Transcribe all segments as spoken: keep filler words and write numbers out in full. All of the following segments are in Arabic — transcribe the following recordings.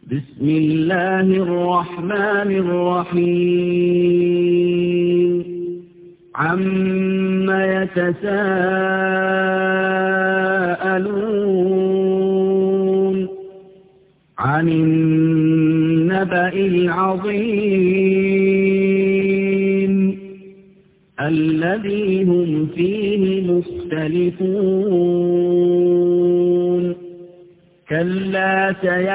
بسم الله الرحمن الرحيم عم يتساءلون عن النبأ العظيم الذي هم فيه مختلفون كلا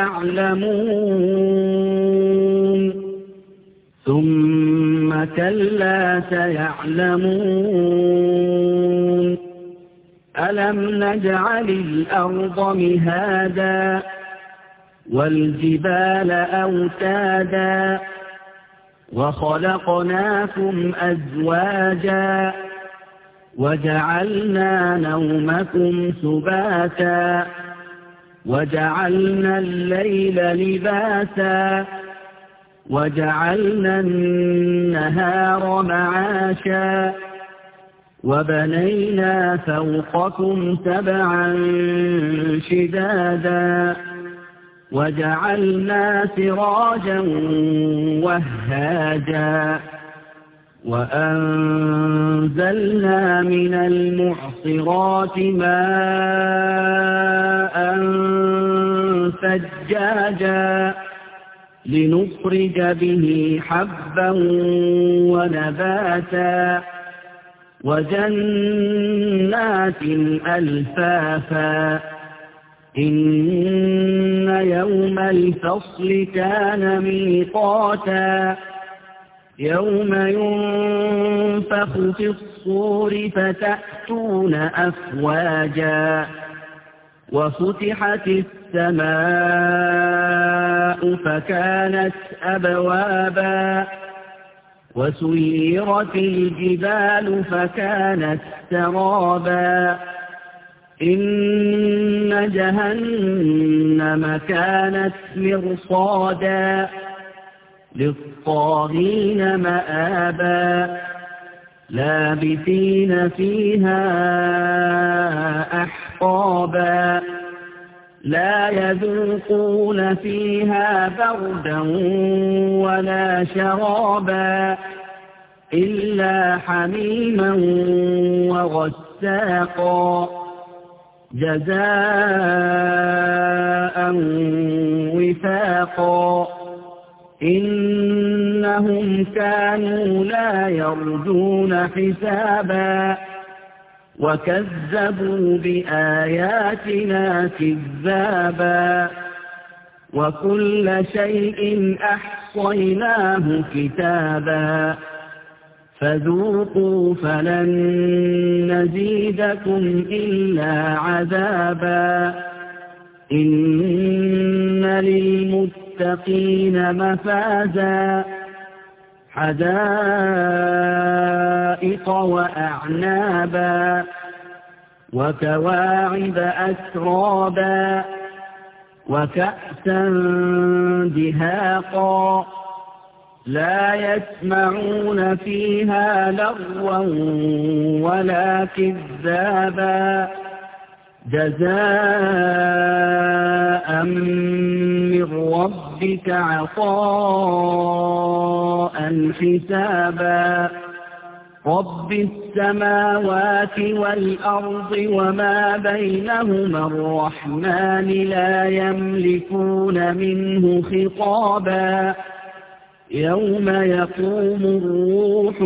سيعلمون ثم كلا سيعلمون ألم نجعل الأرض مهادا والجبال أوتادا وخلقناكم أزواجا وجعلنا نومكم سباتا وجعلنا الليل لباسا وجعلنا النهار معاشا وبنينا فوقكم سبعا شدادا وجعلنا سراجا وهاجا وأنزلنا من المعصرات ماء ثجاجا لنخرج به حبا ونباتا وجنات ألفافا إن يوم الفصل كان ميقاتا يوم ينفخ في الصور فتأتون أفواجا وفتحت السماء فكانت أبوابا وسيرت الجبال فكانت سرابا إن جهنم كانت مرصادا للطاغين مآبا لابثين فيها أحقابا لا يذوقون فيها بردا ولا شرابا إلا حميما وغساقا جزاء وفاقا إنهم كانوا لا يرجون حسابا وكذبوا بآياتنا كذابا وكل شيء أحصيناه كتابا فذوقوا فلن نزيدكم إلا عذابا إن للمتقين مفازا حدائق وأعنابا وكواعب أترابا وكأسا دهاقا لا يسمعون فيها لغوا ولا كذابا جزاء من ربك عطاء حسابا رب السماوات والأرض وما بينهما الرحمن لا يملكون منه خطابا يوم يقوم الروح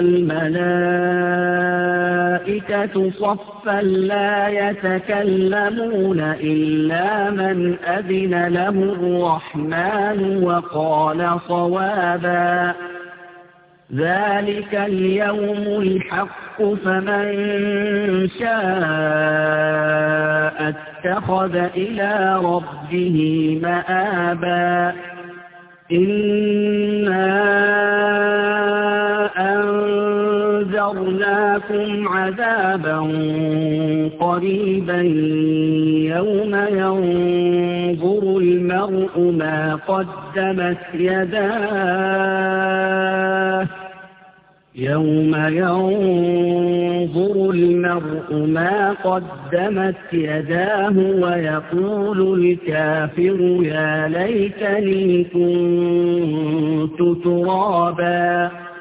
والملائكة صفا لا يتكلمون إلا من أذن له الرحمن وقال صوابا ذلك اليوم الحق فمن شاء اتخذ إلى ربه مآبا إنا أنذرناكم عذابا قريبا يوم ينظر المرء ما قدمت يداه يوم ينظر المرء ما قدمت يداه ويقول الكافر يا ليتني كنت ترابا.